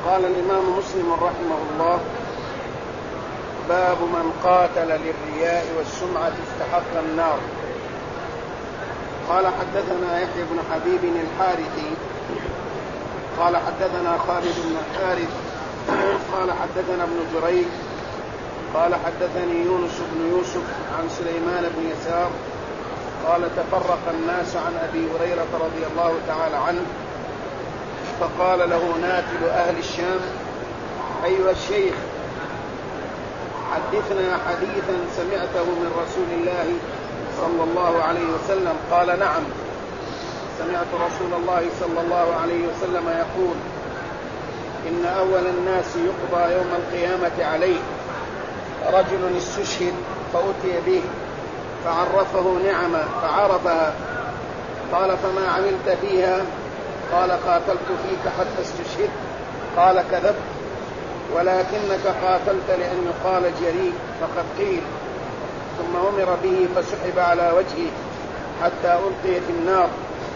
قال الإمام مسلم رحمه الله: باب من قاتل للرياء والسمعة استحق النار. قال: حدثنا يحيى بن حبيب الحارثي قال: حدثنا خالد بن الحارث قال: حدثنا ابن جريج قال: حدثني يونس بن يوسف عن سليمان بن يسار قال: تفرق الناس عن أبي هريرة رضي الله تعالى عنه، فقال له ناتل أهل الشام: أيها الشيخ، حدثنا حديثا سمعته من رسول الله صلى الله عليه وسلم. قال: نعم، سمعت رسول الله صلى الله عليه وسلم يقول: إن أول الناس يقضى يوم القيامة عليه رجل استشهد فأتي به فعرفه نعمة فعرفها، قال: فما عملت فيها؟ قال: قاتلت فيك حتى استشهدت. قال: كذبت، ولكنك قاتلت لأن يقال جريء، فقد قيل. ثم أمر به فسحب على وجهه حتى ألقي في النار.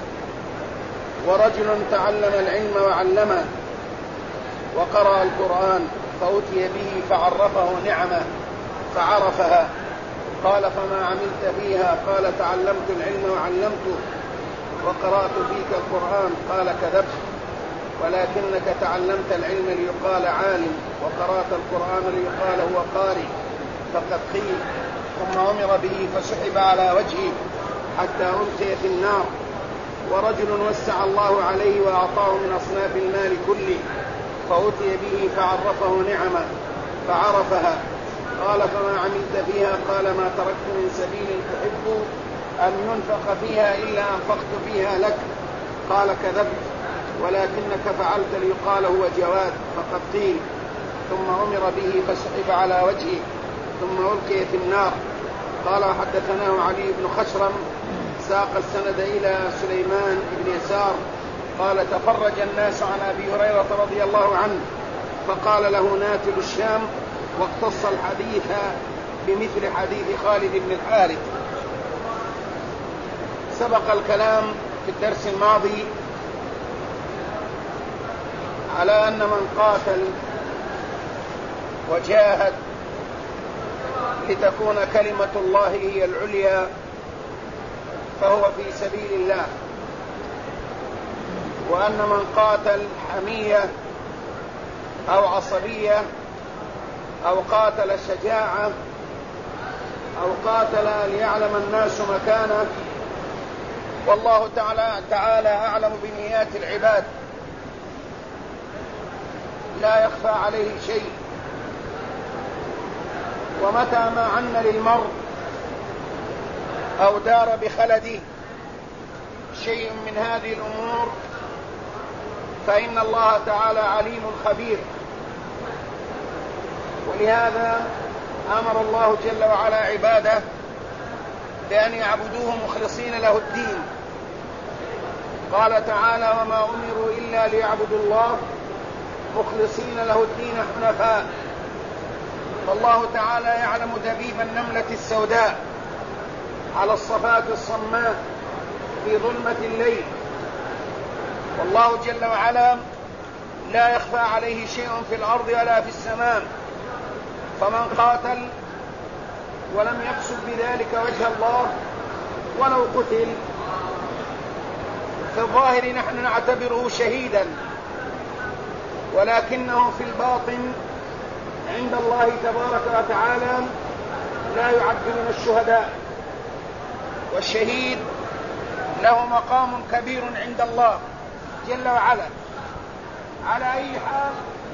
ورجل تعلم العلم وعلمه وقرأ القرآن فأتي به فعرفه نعمة فعرفها، قال: فما عملت فيها؟ قال: تعلمت العلم وعلمته وقرأت فيك القرآن. قال: كذبت، ولكنك تعلمت العلم ليقال عالم وقرأت القرآن ليقال هو قارئ، فقد قيل. ثم أمر به فسحب على وجهه حتى ألقي في النار. ورجل وسع الله عليه وأعطاه من أصناف المال كله فأتي به فعرفه نعمة فعرفها، قال: فما عملت فيها؟ قال: ما تركت من سبيل تحب أن ينفق فيها إلا أنفقت فيها لك. قال: كذبت، ولكنك فعلت ليقال هو جواد، فقد قيل. ثم أمر به فسحب على وجهه ثم ألقي في النار. قال: حدثناه علي بن خشرم ساق السند إلى سليمان بن يسار قال: تفرج الناس عن أبي هريرة رضي الله عنه، فقال له ناتل الشام، واقتص الحديث بمثل حديث خالد بن الحارث. سبق الكلام في الدرس الماضي على أن من قاتل وجاهد لتكون كلمة الله هي العليا فهو في سبيل الله، وأن من قاتل حمية أو عصبية أو قاتل شجاعة أو قاتل ليعلم الناس مكانه، والله تعالى أعلم بنيات العباد، لا يخفى عليه شيء. ومتى ما عن للمرء أو دار بخلده شيء من هذه الأمور فإن الله تعالى عليم خبير. ولهذا أمر الله جل وعلا عباده بأن يعبدوه مخلصين له الدين. قال تعالى: وما أمروا إلا ليعبدوا الله مخلصين له الدين حنفاء. فالله تعالى يعلم دبيب النملة السوداء على الصفات الصماء في ظلمة الليل، والله جل وعلا لا يخفى عليه شيء في الأرض ولا في السماء. فمن قاتل ولم يقصد بذلك وجه الله ولو قتل في الظاهر نحن نعتبره شهيدا، ولكنه في الباطن عند الله تبارك وتعالى لا يعد من الشهداء. والشهيد له مقام كبير عند الله جل وعلا. على أي حال،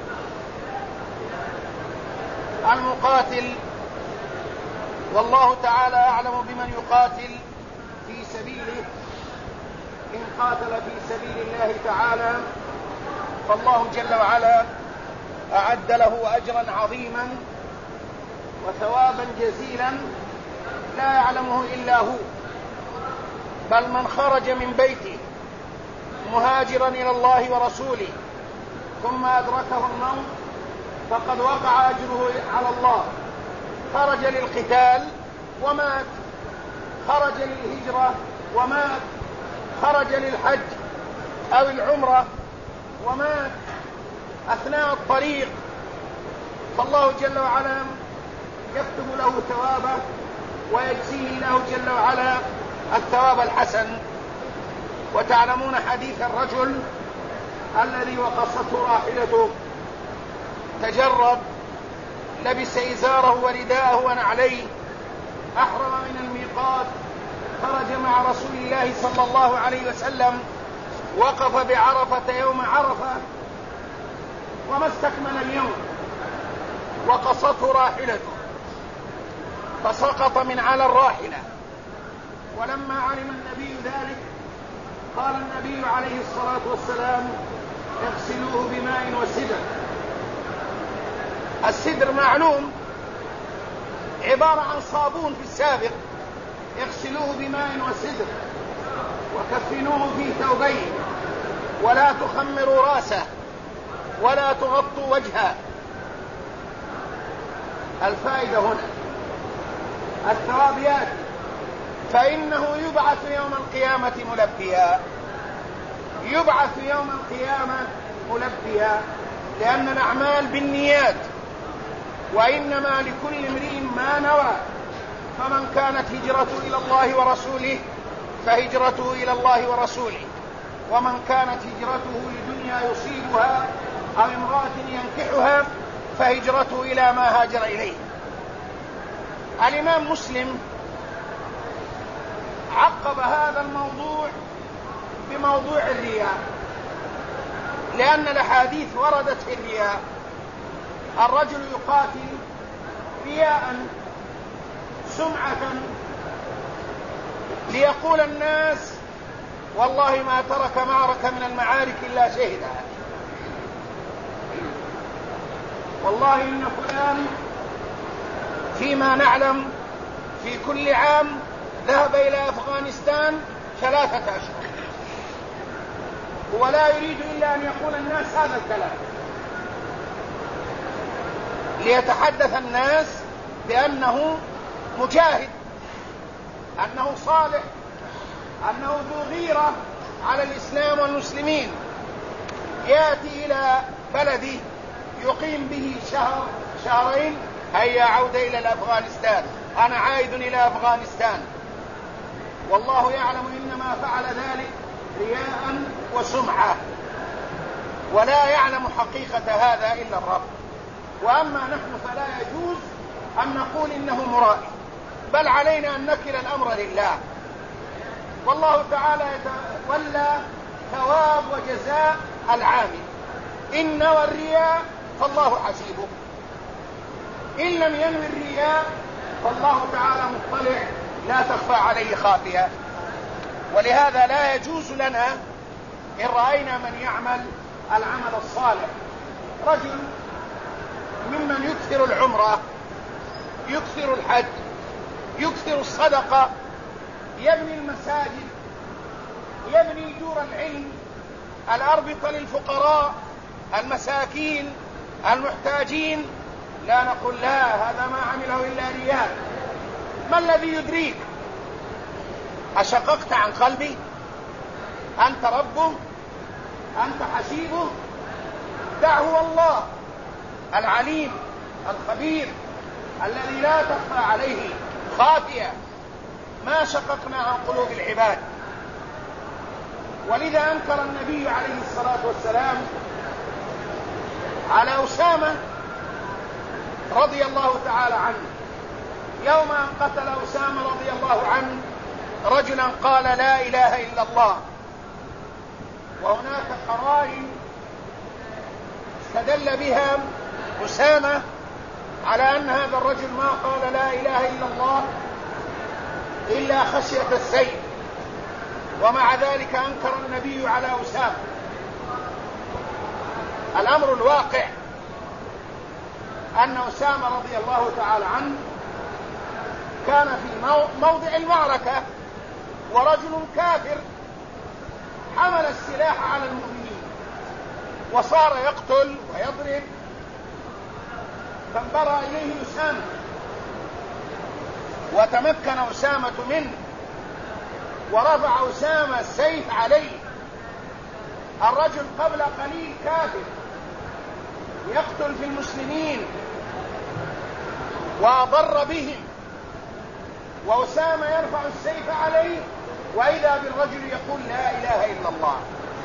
المقاتل والله تعالى أعلم بمن يقاتل في سبيله. إن قاتل في سبيل الله تعالى فالله جل وعلا أعد له أجرا عظيما وثوابا جزيلا لا يعلمه إلا هو. بل من خرج من بيته مهاجرا إلى الله ورسوله ثم أدركه الموت فقد وقع أجره على الله. خرج للقتال ومات، خرج للهجرة ومات، خرج للحج أو العمرة ومات، أثناء الطريق، فالله جل وعلا يكتب له ثوابه ويجزيه له جل وعلا الثواب الحسن. وتعلمون حديث الرجل الذي وقصته راحلته، تجرد، لبس إزاره ورداءه ونعليه، أحرم من الميقات، خرج مع رسول الله صلى الله عليه وسلم، وقف بعرفة يوم عرفة وما استكمل اليوم، وقصته راحلته فسقط من على الراحلة. ولما علم النبي ذلك قال النبي عليه الصلاة والسلام: اغسلوه بماء وسدر. السدر معلوم عبارة عن صابون في السابق، اغسلوه بماء وسدر وكفنوه في ثوبين ولا تخمروا راسه ولا تغطوا وجهه. الفائدة هنا الثواب يأتي، فإنه يبعث يوم القيامة ملبيا، يبعث يوم القيامة ملبيا، لأن الأعمال بالنيات، وإنما لكل امرئ ما نوى. فمن كانت هجرته إلى الله ورسوله فهجرته إلى الله ورسوله، ومن كانت هجرته لدنيا يصيبها أو امرأة ينكحها فهجرته إلى ما هاجر إليه. الإمام مسلم عقب هذا الموضوع بموضوع الرياء، لأن الأحاديث وردت في الرياء. الرجل يقاتل رياء سمعة ليقول الناس: والله ما ترك معركة من المعارك إلا شهدها، والله إن فلان فيما نعلم في كل عام ذهب إلى أفغانستان 3 أشهر، ولا يريد إلا أن يقول الناس هذا الكلام ليتحدث الناس بأنه مجاهد، أنه صالح، أنه ذو غيرة على الإسلام والمسلمين. يأتي إلى بلده يقيم به شهر شهرين، هيا عودة إلى أفغانستان، أنا عائد إلى أفغانستان، والله يعلم إنما فعل ذلك رياء وسمعة، ولا يعلم حقيقة هذا إلا الرب. وأما نحن فلا يجوز أن نقول إنه مرائي، بل علينا أن نكل الأمر لله، والله تعالى يتولى ثواب وجزاء العامل. إن نوى الرياء فالله حسيبه، إن لم ينوي الرياء فالله تعالى مطلع لا تخفى عليه خافية. ولهذا لا يجوز لنا إن رأينا من يعمل العمل الصالح، رجل ممن يكثر العمرة، يكثر الحج، يكثر الصدقة، يبني المساجد، يبني دور العلم، الأربطة للفقراء المساكين المحتاجين، لا نقول لا هذا ما عمله إلا رياء. ما الذي يدريك؟ أشققت عن قلبي؟ أنت ربه؟ أنت حسيبه؟ دعه الله العليم الخبير الذي لا تخفى عليه خافية. ما شققنا عن قلوب العباد. ولذا أنكر النبي عليه الصلاة والسلام على أسامة رضي الله تعالى عنه يوم أن قتل أسامة رضي الله عنه رجلا قال لا إله إلا الله، وهناك قرائن استدل بها أسامة على أن هذا الرجل ما قال لا إله إلا الله إلا خشية السيف، ومع ذلك أنكر النبي على أسامة. الأمر الواقع أن أسامة رضي الله تعالى عنه كان في موضع المعركة، ورجل كافر حمل السلاح على المؤمنين وصار يقتل ويضرب، فانبرأ إليه أسامة وتمكن أسامة منه، ورفع أسامة السيف عليه. الرجل قبل قليل كافر يقتل في المسلمين وأضر بهم، وأسامة يرفع السيف عليه، وإذا بالرجل يقول لا إله إلا الله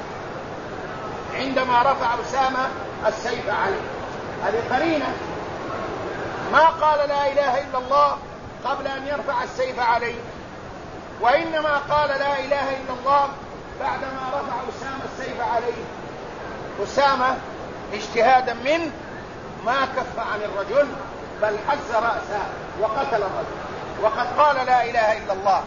عندما رفع أسامة السيف عليه. هذه قرينة، ما قال لا إله إلا الله قبل أن يرفع السيف عليه، وإنما قال لا إله إلا الله بعدما رفع أسامة السيف عليه. أسامة اجتهادا منه ما كف عن الرجل، بل حز رأسه وقتل الرجل، وقد قال لا إله إلا الله.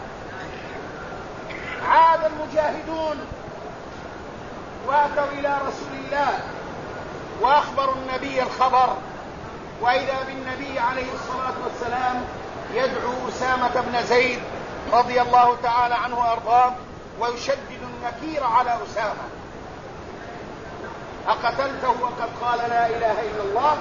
عاد المجاهدون واتوا إلى رسول الله وأخبروا النبي الخبر، وإذا بالنبي عليه الصلاة والسلام يدعو أسامة بن زيد رضي الله تعالى عنه وأرضاه ويشدد النكير على أسامة: أقتلته وقد قال لا إله إلا الله؟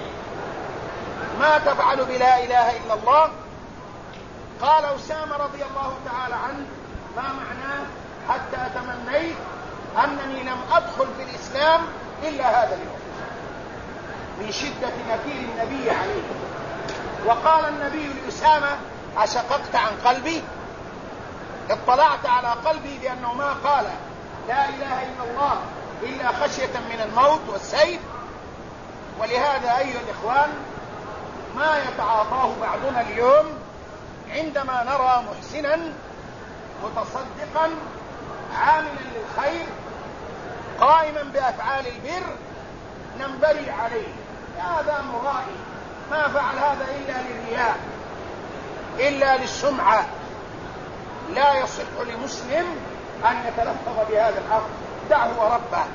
ما تفعل بلا إله إلا الله؟ قال أسامة رضي الله تعالى عنه: ما معناه حتى تمنيت أنني لم أدخل في الإسلام إلا هذا اليوم، من شدة نكير النبي عليه. وقال النبي لأسامة: أشققت عن قلبي؟ اطلعت على قلبي بأنه ما قال لا إله إلا الله إلا خشية من الموت والسيف. ولهذا أيها الإخوان، ما يتعاطاه بعضنا اليوم عندما نرى محسنا متصدقا عاملا للخير قائما بأفعال البر ننبري عليه: هذا مرائي، ما فعل هذا إلا للرياء، إلا للسمعة. لا يصح لمسلم أن يتلفظ بهذا الحق، دعه وربه.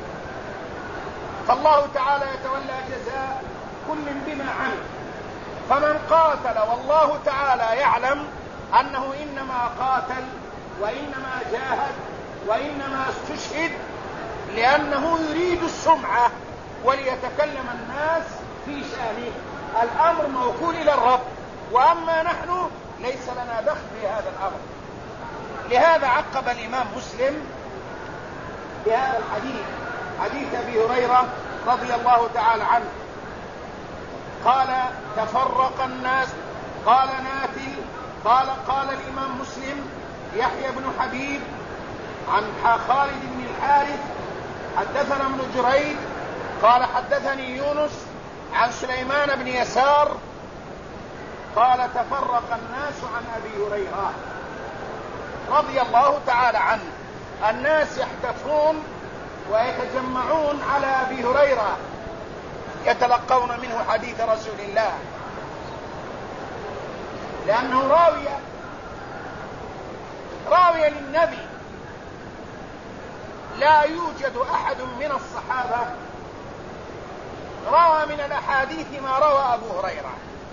فالله تعالى يتولى جزاء كل بما عمل. فمن قاتل والله تعالى يعلم أنه إنما قاتل وإنما جاهد وإنما استشهد لأنه يريد السمعة وليتكلم الناس في شأنه، الأمر موكول إلى الرب، وأما نحن ليس لنا دخل في هذا الأمر. لهذا عقب الإمام مسلم بهذا الحديث، حديث أبي هريرة رضي الله تعالى عنه، قال: تفرق الناس. قال ناتل قال الإمام مسلم: يحيى بن حبيب عن خالد بن الحارث حدثنا ابن جريج قال حدثني يونس عن سليمان بن يسار قال: تفرق الناس عن أبي هريرة رضي الله تعالى عنه. الناس يحتفون ويتجمعون على أبي هريرة يتلقون منه حديث رسول الله، لأنه راوية للنبي. لا يوجد أحد من الصحابة روى من الأحاديث ما روى أبو هريرة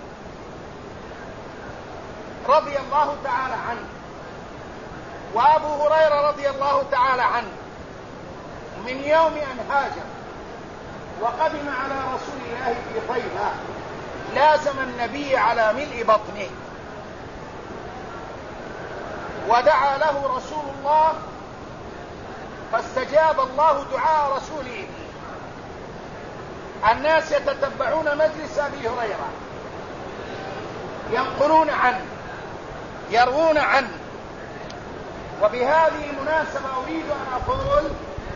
رضي الله تعالى عنه. وأبو هريرة رضي الله تعالى عنه من يوم أن هاجر وقدم على رسول الله في طيبة لازم النبي على ملء بطنه، ودعا له رسول الله فاستجاب الله دعاء رسوله. الناس يتتبعون مجلس أبي هريرة، ينقلون عنه، يروون عنه. وبهذه المناسبة أريد أن أقول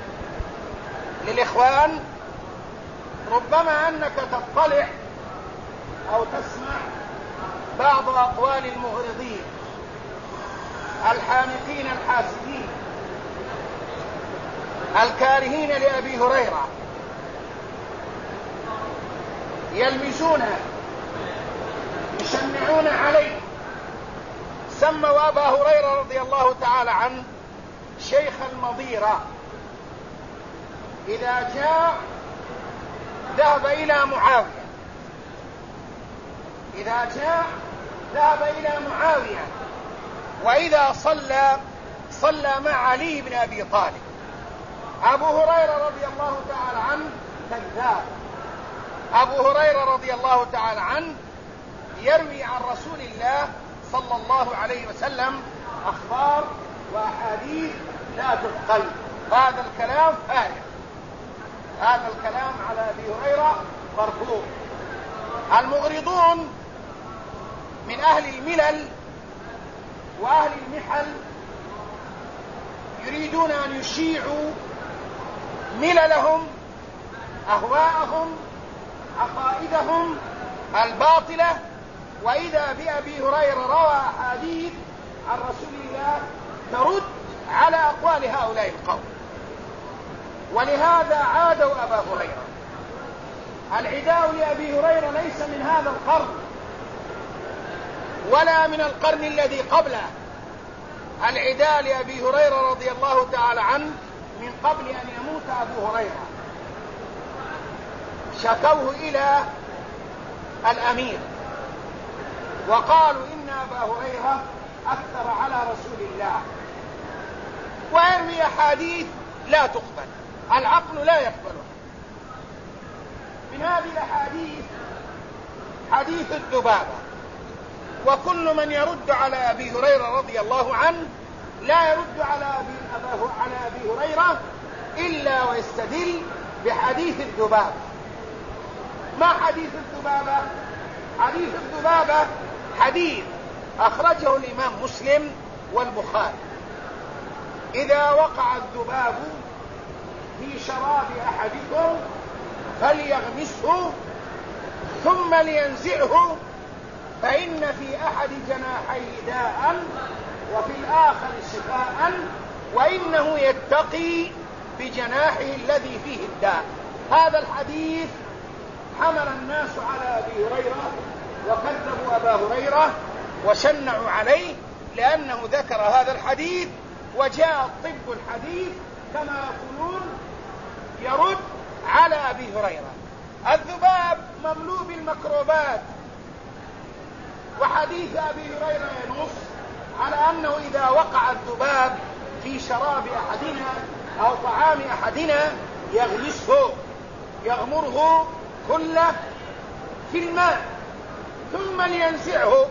للإخوان: ربما أنك تطلع أو تسمع بعض أقوال المغرضين الحانقين الحاسدين الكارهين لأبي هريرة، يلمزونه، يشنعون عليه. سموا أبا هريرة رضي الله تعالى عنه شيخ المضيرة. إذا جاء ذهب إلى معاوية، إذا جاء ذهب إلى معاوية، وإذا صلى مع علي بن أبي طالب. أبو هريرة رضي الله تعالى عنه كذاب. أبو هريرة رضي الله تعالى عنه يروي عن رسول الله صلى الله عليه وسلم أخبار وأحاديث لا تثقل. هذا الكلام فارغ، هذا الكلام على أبي هريرة مرفوع. المغرضون من أهل الملل وأهل المحل يريدون أن يشيعوا مللهم، أهواءهم، عقائدهم الباطلة، وإذا بأبي هريرة روى أحاديث عن رسول الله ترد على أقوال هؤلاء القوم، ولهذا عادوا أبا هريرة. العداء لأبي هريرة ليس من هذا القرن ولا من القرن الذي قبله، العداء لأبي هريرة رضي الله تعالى عنه من قبل أن يموت أبو هريرة. شكوه إلى الأمير وقالوا إن أبا هريرة أكثر على رسول الله ويروي أحاديث لا تقبل، العقل لا يقبلها. من هذه الأحاديث حديث الذبابة، وكل من يرد على أبي هريرة رضي الله عنه لا يرد على أبي هريرة إلا ويستدل بحديث الذبابة. ما حديث الذبابة؟ حديث الذبابة حديث أخرجه الإمام مسلم والبخاري: إذا وقع الذباب في شراب أحدكم فليغمسه ثم لينزعه، فإن في أحد جناحيه داء وفي الآخر شفاء، وإنه يتقي بجناحه الذي فيه الداء. هذا الحديث حمل الناس على أبي هريرة وكذبوا أبا هريرة وشنعوا عليه لأنه ذكر هذا الحديث، وجاء طب الحديث كما يقولون يرد على أبي هريرة. الذباب مملوء بالميكروبات، وحديث أبي هريرة ينص على أنه إذا وقع الذباب في شراب أحدنا أو طعام أحدنا يغمسه، يغمره كله في الماء ثم لينزعه.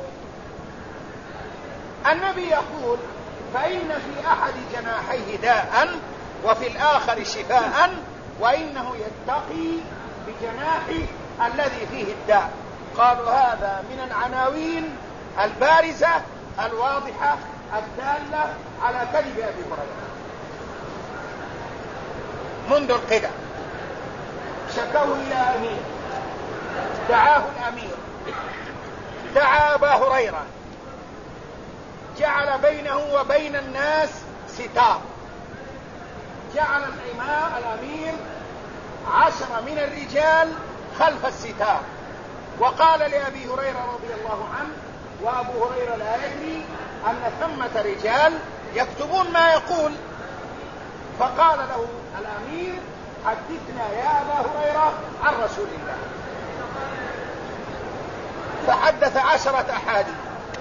النبي يقول: فإن في أحد جناحيه داء وفي الآخر شفاء، وإنه يتقي بجناحه الذي فيه الداء. قالوا هذا من العناوين البارزة الواضحة الدالة على كذب أبي هريرة. منذ القدم شكوا إلى أمير، دعاه الأمير، دعا أبا هريرة، جعل بينه وبين الناس ستار، جعل الأمير 10 من الرجال خلف الستار، وقال لأبي هريرة رضي الله عنه، وأبو هريرة لا يدري أن ثمة رجال يكتبون ما يقول، فقال له الأمير: حدثنا يا أبا هريرة عن رسول الله. فحدث 10 أحاديث،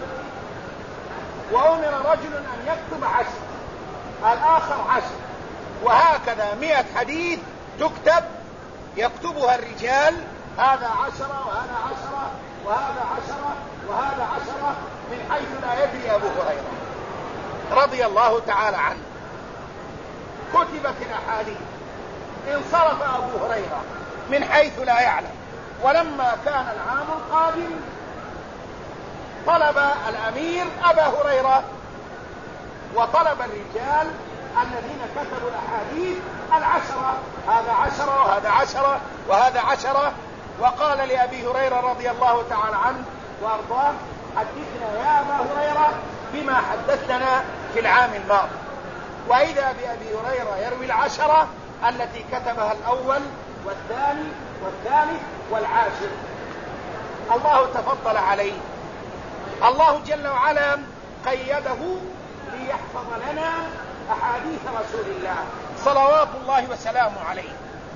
وأمر رجل أن يكتب 10، الآخر 10، وهكذا 100 حديث تكتب يكتبها الرجال، هذا 10 وهذا 10 وهذا 10 وهذا 10، من حيث لا يدري أبو هريرة رضي الله تعالى عنه. كتبت الأحاديث، انصرف أبو هريرة من حيث لا يعلم. ولما كان العام القادم طلب الأمير أبا هريرة وطلب الرجال الذين كتبوا الأحاديث 10، هذا 10 وهذا 10 وهذا 10، وقال لأبي هريرة رضي الله تعالى عنه وأرضاه: حدثنا يا أبا هريرة بما حدثنا في العام الماضي. وإذا بأبي هريرة يروي 10 التي كتبها الأول والثاني والثالث والعاشر. الله تفضل عليه، الله جل وعلا قيده ليحفظ لنا أحاديث رسول الله صلوات الله وسلامه عليه.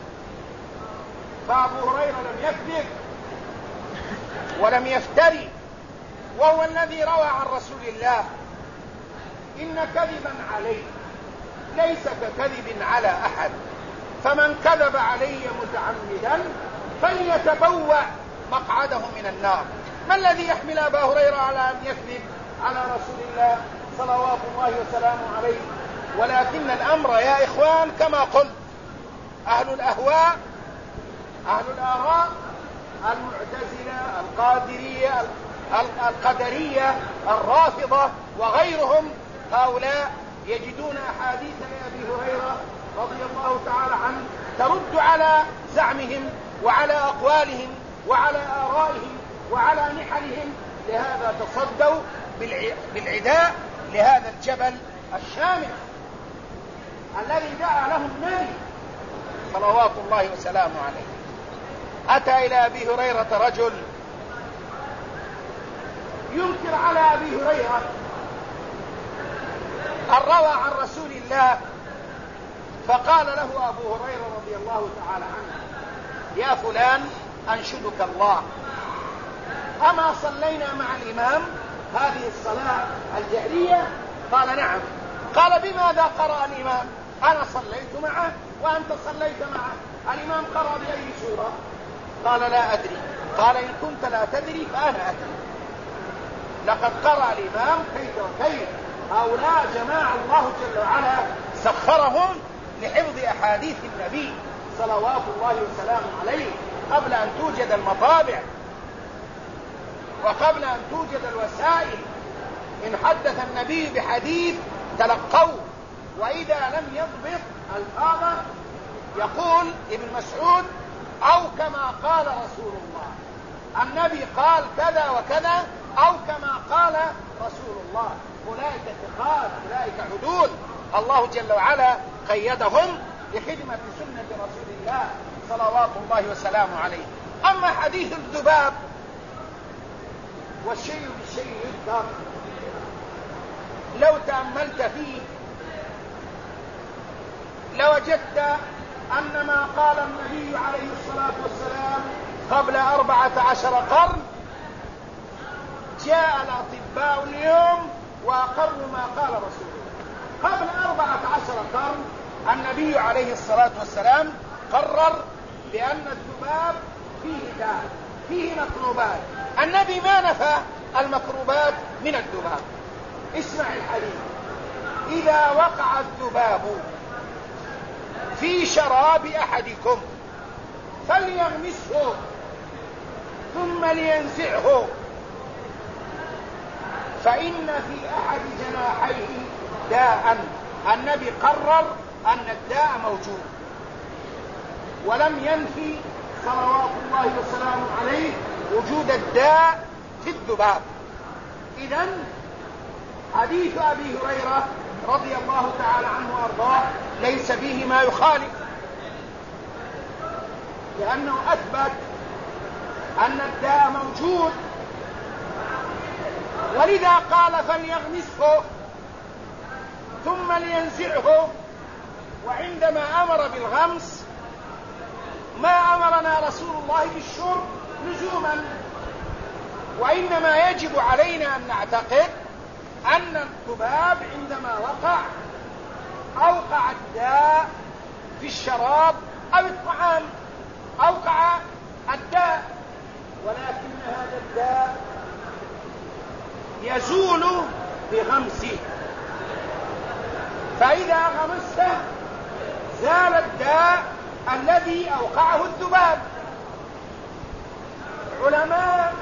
فأبو هريرة لم يكذب ولم يفتري، وهو الذي روى عن رسول الله: إن كذبا علي ليس ككذب على أحد، فمن كذب علي متعمدا فليتبوأ مقعده من النار. ما الذي يحمل أبا هريرة على أن يكذب على رسول الله صلوات الله وسلامه عليه؟ ولكن الأمر يا إخوان كما قلت، أهل الأهواء، أهل الآراء المعتزلة، القادرية، القدرية، الرافضة وغيرهم، هؤلاء يجدون أحاديث لأبي هريرة رضي الله تعالى عنه ترد على زعمهم وعلى أقوالهم وعلى آرائهم وعلى نحلهم. لهذا تصدوا بالعداء لهذا الجبل الشامخ الذي دعا له النبي صلوات الله وسلامه عليه. أتى إلى أبي هريرة رجل ينكر على أبي هريرة أن روى عن رسول الله، فقال له أبو هريرة رضي الله تعالى عنه: يا فلان أنشدك الله، أما صلينا مع الإمام هذه الصلاة الجهرية؟ قال: نعم. قال: بماذا قرأ الإمام؟ أنا صليت معه وأنت صليت معه، الإمام قرأ بأي سورة؟ قال: لا أدري. قال: إن كنت لا تدري فأنا أدري، لقد قرأ الإمام كيف وكيف. هؤلاء جماعة الله جل وعلا سخرهم لحفظ أحاديث النبي صلوات الله وسلامه عليه قبل أن توجد المطابع وقبل أن توجد الوسائل. إن حدث النبي بحديث تلقوه، وإذا لم يضبط الفاظه يقول ابن مسعود: أو كما قال رسول الله، النبي قال كذا وكذا أو كما قال رسول الله. أولئك ثقات، أولئك عدول، الله جل وعلا قيدهم لخدمة سنة رسول الله صلوات الله وسلامه عليه. أما حديث الذباب والشيء بالشيء يذكر، لو تأملت فيه لوجدت أن ما قال النبي عليه الصلاة والسلام قبل 14 قرن جاء الأطباء اليوم وأقروا ما قال رسول الله. قبل 14 قرن النبي عليه الصلاة والسلام قرر بأن الذباب فيه داء، فيه مكروبات. النبي ما نفى المكروبات من الذباب. اسمع الحديث: إذا وقع الذباب في شراب أحدكم فليغمسه ثم لينزعه، فإن في أحد جناحيه داء. النبي قرر أن الداء موجود ولم ينفي صلوات الله وسلامه عليه وجود الداء في الذباب. إذن حديث أبي هريرة رضي الله تعالى عنه وأرضاه ليس فيه ما يخالف، لأنه أثبت أن الداء موجود، ولذا قال فليغمسه ثم لينزعه. وعندما أمر بالغمس ما أمرنا رسول الله بالشرب لزوما، وإنما يجب علينا أن نعتقد أن الذباب عندما أوقع الداء في الشراب أو الطعام، أوقع الداء، ولكن هذا الداء يزول بغمسه، فإذا غمسته زال الداء الذي أوقعه الذباب. علماء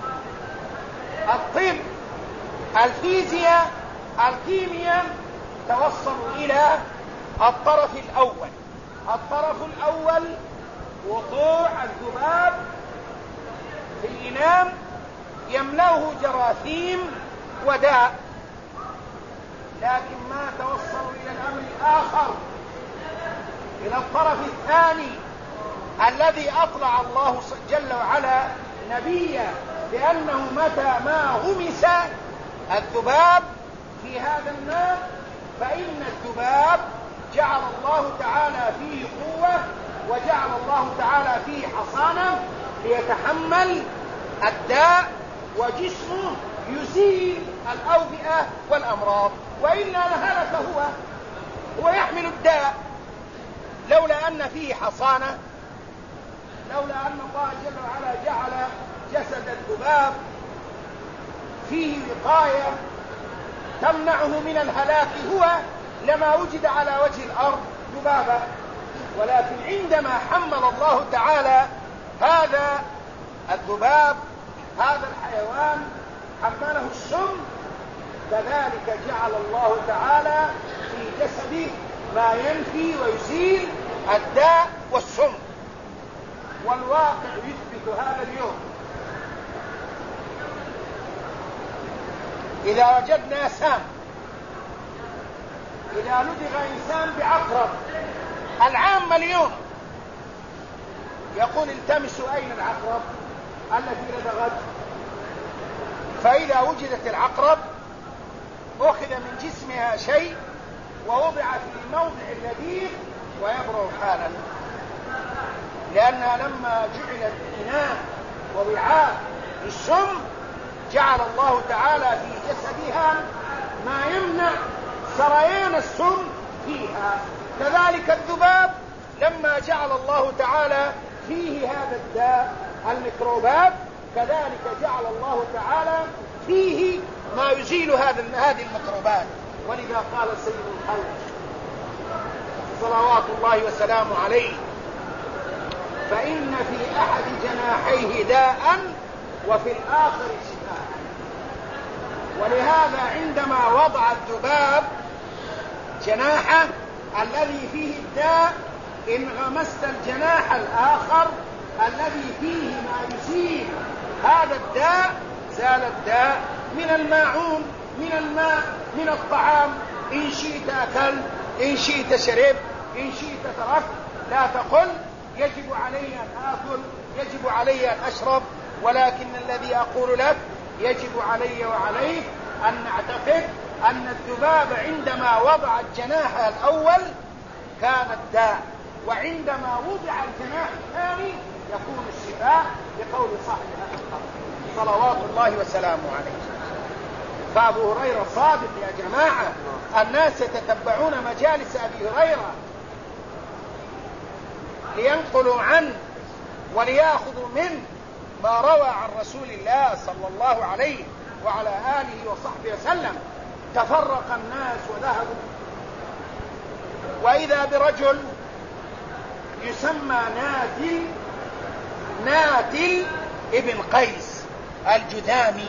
الطب، الفيزياء، الكيمياء توصلوا إلى الطرف الأول وقوع الذباب في الإناء يملأه جراثيم وداء، لكن ما توصلوا إلى الأمر الآخر، إلى الطرف الثاني الذي أطلع الله جل وعلا نبيه بأنه متى ما غمس الذباب في هذا الماء فإن الذباب جعل الله تعالى فيه قوة وجعل الله تعالى فيه حصانة ليتحمل الداء وجسمه يزيل الأوبئة والأمراض، وإلا لهلك هو يحمل الداء لولا أن فيه حصانة، لولا أن الله جل وعلا جعل جسد الذباب فيه وقاية تمنعه من الهلاك هو لما وجد على وجه الأرض ذبابا. ولكن عندما حمل الله تعالى هذا الذباب هذا الحيوان حمله السم، كذلك جعل الله تعالى في جسده ما ينفي ويزيل الداء والسم، والواقع يثبت هذا اليوم. إذا وجدنا سام، إذا لدغ إنسان بعقرب، العام اليوم يقول التمسوا أين العقرب التي لدغت، فإذا وجدت العقرب أخذ من جسمها شيء ووضع في الموضع اللذيذ ويبرأ حالا، لأنها لما جعلت إناء ووعاء للسم جعل الله تعالى في جسدها ما يمنع سريان السم فيها. كذلك الذباب لما جعل الله تعالى فيه هذا الداء الميكروبات، كذلك جعل الله تعالى فيه ما يزيل هذه الميكروبات. ولذا قال سيد الخلق صلوات الله وسلامه عليه: فإن في أحد جناحيه داء وفي الآخر شفاء. ولهذا عندما وضع الذباب جناحه الذي فيه الداء، إن غمست الجناح الآخر الذي فيه ما يزيل هذا الداء زال الداء من الماعون، من الماء، من الطعام. إن شئت أكل، إن شئت شرب، إن شئت تركت. لا تقل يجب علي أن آكل، يجب علي أن أشرب، ولكن الذي أقول لك يجب علي وعليك أن نعتقد أن الذباب عندما وضع الجناح الأول كان الداء، وعندما وضع الجناح الثاني يكون الشفاء، لقول صاحب هذا القول صلوات الله وسلامه عليه. فأبو هريرة صادق يا جماعة. الناس يتتبعون مجالس أبي هريرة لينقلوا عنه وليأخذوا منه ما روى عن رسول الله صلى الله عليه وعلى آله وصحبه وسلم. تفرق الناس وذهبوا، وإذا برجل يسمى ناتل ابن قيس الجذامي،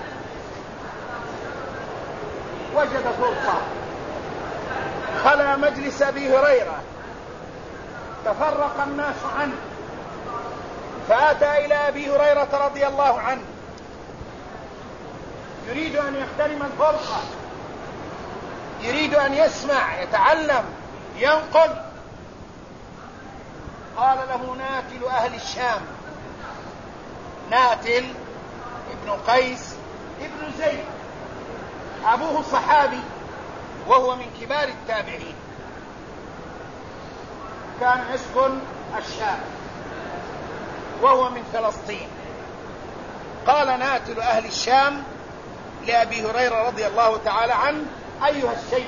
وجد فرصة خلى مجلس أبي هريرة، تفرق الناس عنه، فأتى إلى أبي هريرة رضي الله عنه يريد أن يغتنم الفرصة، يريد أن يسمع، يتعلم، ينقل. قال له ناتل أهل الشام، ناتل ابن قيس ابن زيد، أبوه صحابي وهو من كبار التابعين، كان يسكن الشام وهو من فلسطين. قال ناتل أهل الشام لأبي هريرة رضي الله تعالى عنه: أيها الشيخ،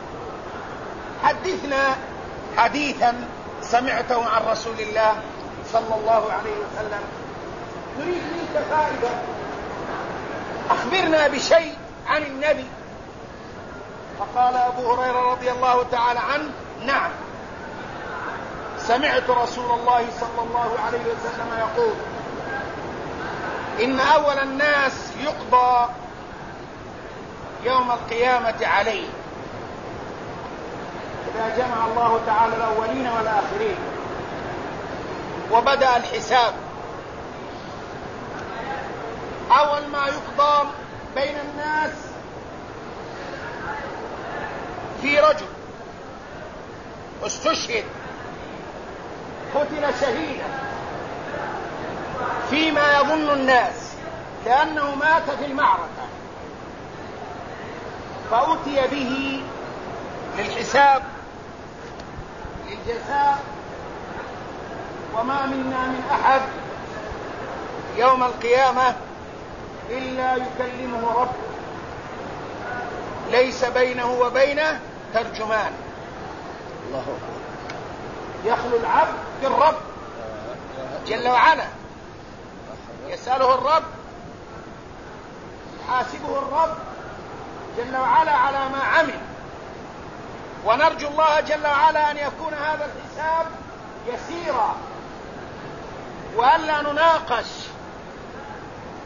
حدثنا حديثا سمعته عن رسول الله صلى الله عليه وسلم، نريد منك فائدة، أخبرنا بشيء عن النبي. فقال أبو هريرة رضي الله تعالى عنه: نعم، سمعت رسول الله صلى الله عليه وسلم يقول: إن أول الناس يقضى يوم القيامة عليه، إذا جمع الله تعالى الأولين والآخرين وبدأ الحساب، أول ما يقضى بين الناس في رجل استشهد، قتل شهيدا فيما يظن الناس لأنه مات في المعركة، فأتي به للحساب للجزاء. وما منا من أحد يوم القيامة إلا يكلمه رب، ليس بينه وبينه ترجمان. الله أكبر. يخلو العبد بالرب جل وعلا، يسأله الرب، يحاسبه الرب جل وعلا على ما عمل، ونرجو الله جل وعلا أن يكون هذا الحساب يسيرا، وألا نناقش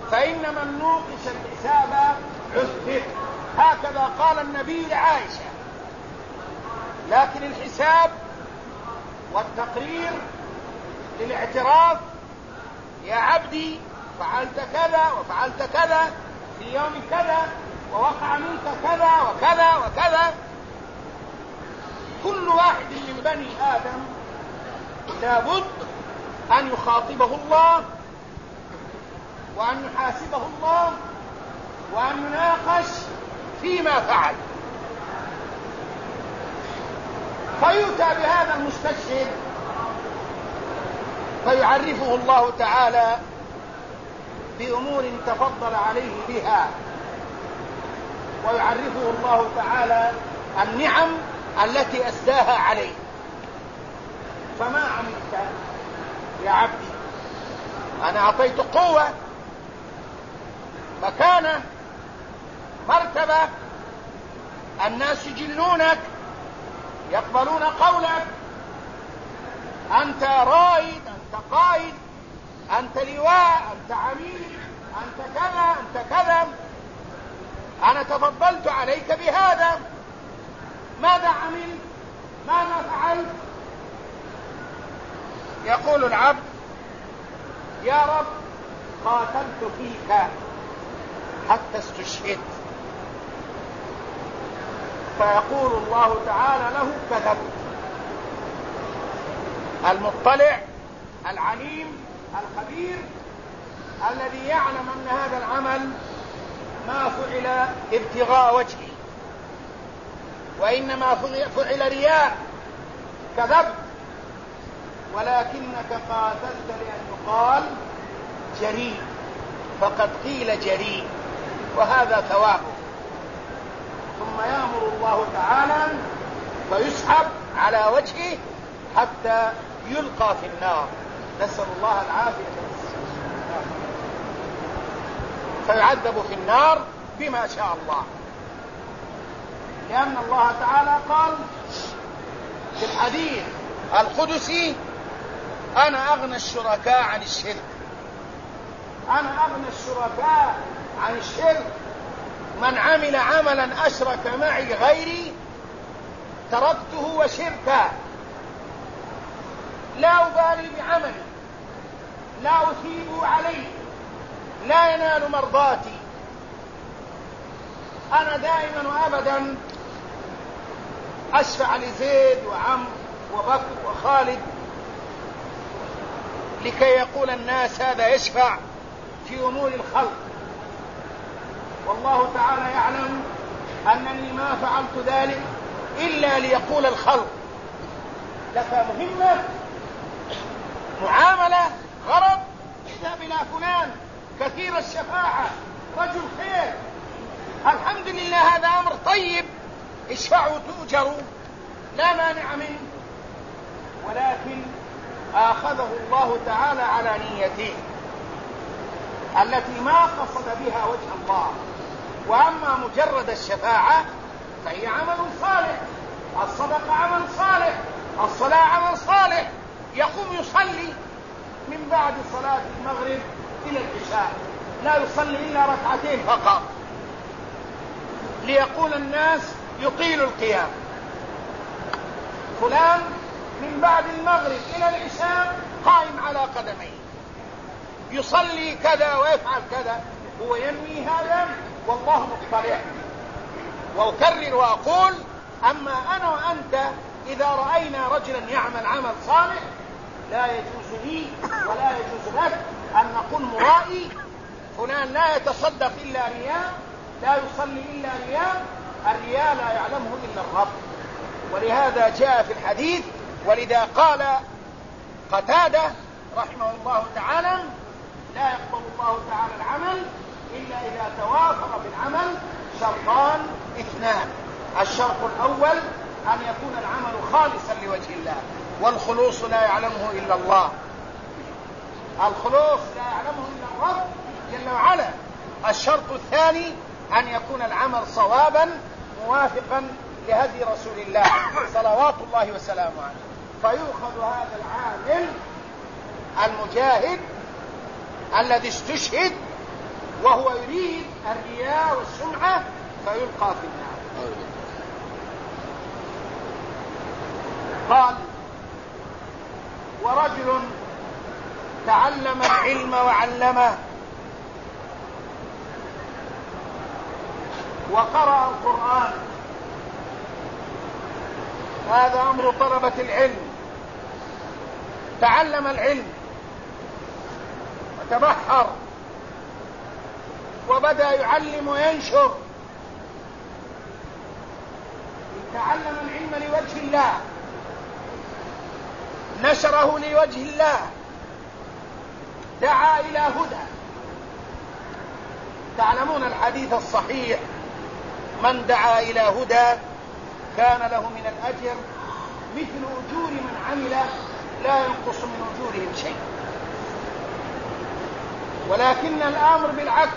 فإن من نوقش الحساب عذب. هكذا قال النبي لعائشة. لكن الحساب والتقرير للاعتراف: يا عبدي فعلت كذا وفعلت كذا في يوم كذا ووقع منك كذا وكذا وكذا. كل واحد من بني آدم لابد أن يخاطبه الله وأن يحاسبه الله وأن يناقش فيما فعل. فيؤتى بهذا المستشهد فيعرفه الله تعالى بأمور تفضل عليه بها، ويعرفه الله تعالى النعم التي أسداها عليه. فما عملت يا عبدي؟ أنا أعطيت قوة، مكانة، مرتبة، الناس يجلونك، يقبلون قولك، أنت رائد، أنت قائد، أنت لواء، أنت عميد، أنت كذا، أنت كذا. أنا تفضلت عليك بهذا. ماذا عملت؟ ماذا فعلت؟ يقول العبد: يا رب قاتلت فيك حتى استشهدت. فيقول الله تعالى له: كذبت. المطلع العليم الخبير الذي يعلم أن هذا العمل ما فعل ابتغاء وجهه وإنما فعل رياء، كذبت. ولكنك قاتلت لأن يقال جريء، فقد قيل جريء، وهذا ثوابه. ثم يأمر الله تعالى فيسحب على وجهه حتى يلقى في النار، نسأل الله العافية، فيعذب في النار بما شاء الله. لأن الله تعالى قال في الحديث القدسي: أنا أغنى الشركاء عن الشرك. أنا أغنى الشركاء عن الشرك. من عمل عملا أشرك معي غيري تركته وشركه. لا أبالي بعملي، لا أثيب عليه، لا ينال مرضاتي. أنا دائما وأبدا أشفع لزيد وعمرو وبكر وخالد لكي يقول الناس هذا يشفع في أمور الخلق، والله تعالى يعلم أنني ما فعلت ذلك إلا ليقول الخلق: لك مهمة، معاملة، غرض، اذهب إلى فلان كثير الشفاعة، رجل خير، الحمد لله، هذا أمر طيب، اشفعوا تؤجروا، لا مانع منه. ولكن آخذه الله تعالى على نيته التي ما قصد بها وجه الله. وأما مجرد الشفاعة فهي عمل صالح، الصدقة عمل صالح، الصلاة عمل صالح. يقوم يصلي من بعد صلاة المغرب إلى العشاء، لا يصلي إلا ركعتين فقط، ليقول الناس يطيل القيام. فلان من بعد المغرب إلى العشاء قائم على قدميه، يصلي كذا ويفعل كذا، هو ينوي هذا والله مطلع. وأكرر وأقول: أما أنا وأنت إذا رأينا رجلا يعمل عمل صالح لا يجوز لي ولا يجوز لك أن نقول مرائي، فلان لا يتصدق إلا رياء، لا يصلي إلا رياء. الرياء لا يعلمه إلا الرب. ولهذا جاء في الحديث: ولذا قال قتادة رحمه الله تعالى: لا يقبل الله تعالى العمل إلا إذا توافر بالعمل شرطان اثنان. الشرط الأول أن يكون العمل خالصا لوجه الله، والخلوص لا يعلمه إلا الله، الخلوص لا يعلمه إلا الرب جل وعلا. الشرط الثاني أن يكون العمل صوابا موافقا لهدي رسول الله صلوات الله وسلامه عليه. فيؤخذ هذا العامل المجاهد الذي استشهد وهو يريد الرياء والسمعة فيلقى في النار. قال: ورجل تعلم العلم وعلمه وقرأ القرآن. هذا أمر طلبة العلم. تعلم العلم وتبحر وبدأ يعلم وينشر. تعلم العلم لوجه الله، نشره لوجه الله، دعا إلى هدى. تعلمون الحديث الصحيح: من دعا إلى هدى كان له من الأجر مثل أجور من عمل لا ينقص من أجورهم شيء. ولكن الأمر بالعكس: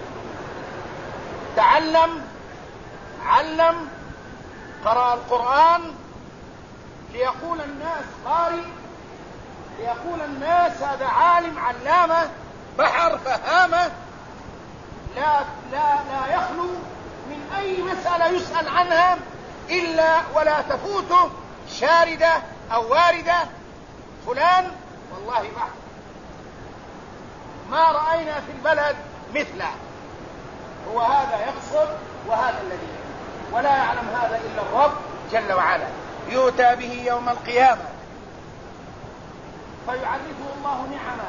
تعلم، علم، قرأ القرآن ليقول الناس قارئ، ليقول الناس هذا عالم علامة بحر فهامة، لا يخلو من أي مسألة يسأل عنها إلا ولا تفوته شاردة أو واردة. فلان والله بحر ما رأينا في البلد مثله. هو هذا يقصد وهذا الذي يعلم، ولا يعلم هذا إلا الرب جل وعلا. يؤتى به يوم القيامة فيعرفه الله نعمه: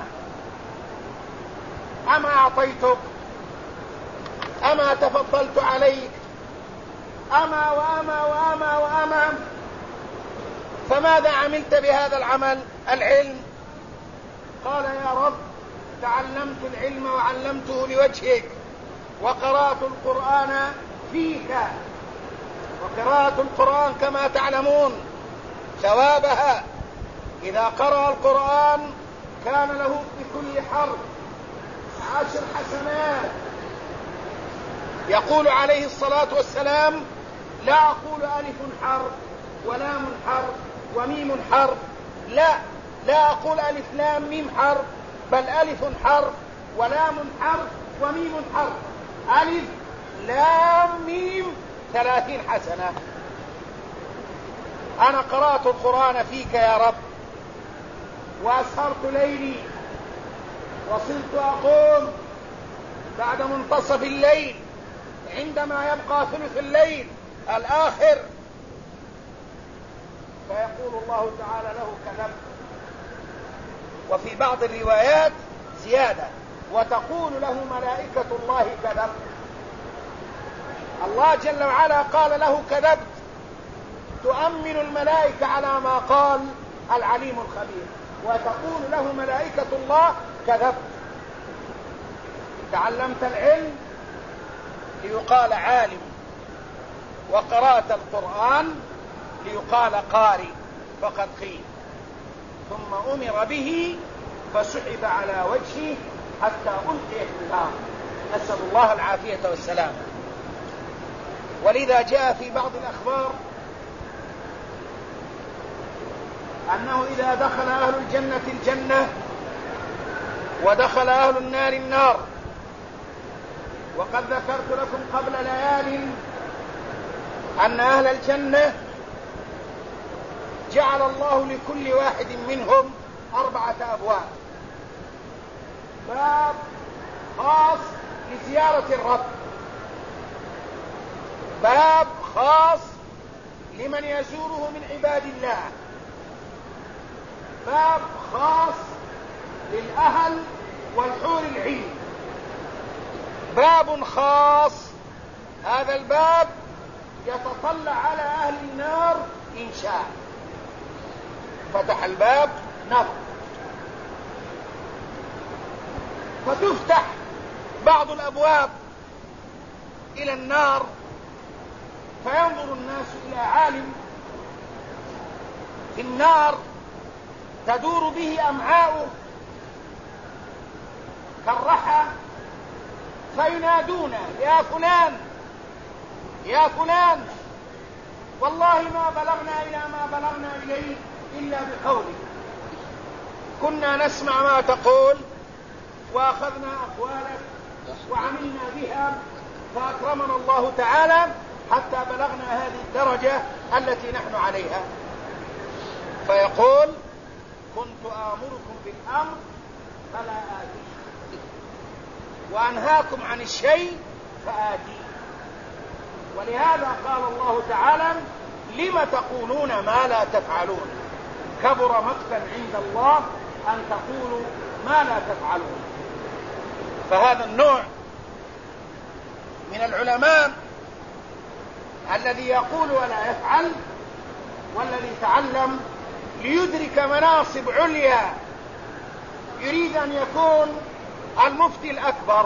أما أعطيتك، أما تفضلت عليك، أما وأما وأما وأما، فماذا عملت بهذا العمل العلم؟ قال: يا رب تعلمت العلم وعلمته لوجهك، وقرأت القرآن فيك. وقراءة القرآن كما تعلمون ثوابها إذا قرأ القرآن كان له بكل حرف 10 حسنات. يقول عليه الصلاة والسلام: لا أقول ألف حرف ولام حرف وميم حرف، لا أقول ألف لام ميم حرف، بل ألف حرف ولام حرف وميم حرف. ألف لام ميم 30 حسنة. أنا قرأت القرآن فيك يا رب، وأسهرت ليلي، وصلت أقوم بعد منتصف الليل عندما يبقى ثلث الليل الآخر، فيقول الله تعالى له: كذبت. وفي بعض الروايات زيادة: وتقول له ملائكة الله: كذبت. الله جل وعلا قال له: كذبت. تؤمن الملائكة على ما قال العليم الخبير، وتقول له ملائكة الله: كذبت. تعلمت العلم ليقال عالم، وقرأت القرآن ليقال قارئ فقد قيل. ثم أمر به فسحب على وجهه حتى ألقي في النار، نسأل الله العافية والسلام. ولذا جاء في بعض الأخبار أنه إذا دخل أهل الجنة الجنة ودخل أهل النار النار، وقد ذكرت لكم قبل ليال أن أهل الجنة جعل الله لكل واحد منهم 4 أبواب: باب خاص لزيارة الرب، باب خاص لمن يزوره من عباد الله، باب خاص للأهل والحور العين، باب خاص هذا الباب يتطلع على أهل النار إن شاء، فتح الباب نظر، فتفتح بعض الأبواب إلى النار، فينظر الناس إلى عالم في النار تدور به أمعاؤه كالرحى، فينادون: يا فلان يا فلان، والله ما بلغنا إلى ما بلغنا إليه إلا بقولك، كنا نسمع ما تقول وأخذنا أقوالك وعملنا بها فأكرمنا الله تعالى حتى بلغنا هذه الدرجة التي نحن عليها. فيقول كنت آمركم بالأمر فلا آتيه وأنهاكم عن الشيء فآتيه. ولهذا قال الله تعالى لم تقولون ما لا تفعلون كبر مقتا عند الله أن تقولوا ما لا تفعلون. فهذا النوع من العلماء الذي يقول ولا يفعل، والذي تعلم ليدرك مناصب عليا، يريد أن يكون المفتي الأكبر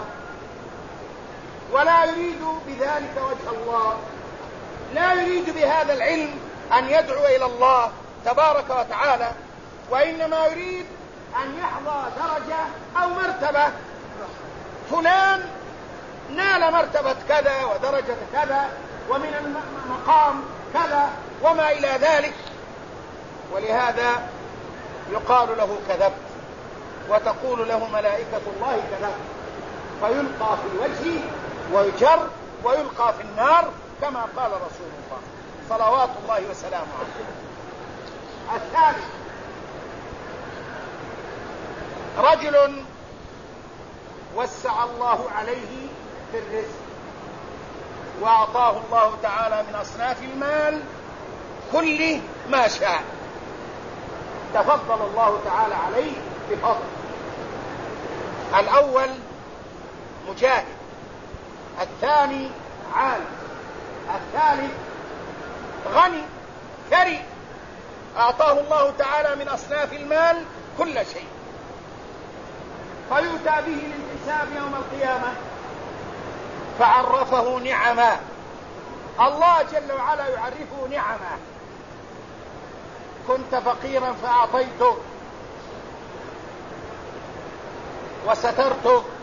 ولا يريد بذلك وجه الله، لا يريد بهذا العلم أن يدعو إلى الله تبارك وتعالى، وإنما يريد أن يحظى درجة أو مرتبة. فلان نال مرتبة كذا ودرجة كذا ومن المقام كذا وما إلى ذلك، ولهذا يقال له كذبت، وتقول له ملائكة الله كذبت، فيلقى في الوجه ويجر ويلقى في النار كما قال رسول الله صلوات الله وسلامه عليه. الثالث رجل وسع الله عليه في الرزق وأعطاه الله تعالى من أصناف المال كل ما شاء، تفضل الله تعالى عليه بفضل. الأول مجاهد، الثاني عالم، الثالث غني ثري، أعطاه الله تعالى من أصناف المال كل شيء، فيؤتى به للحساب يوم القيامة فعرفه نعما. الله جل وعلا يعرفه نعما. كنت فقيرا فأعطيتك وسترتك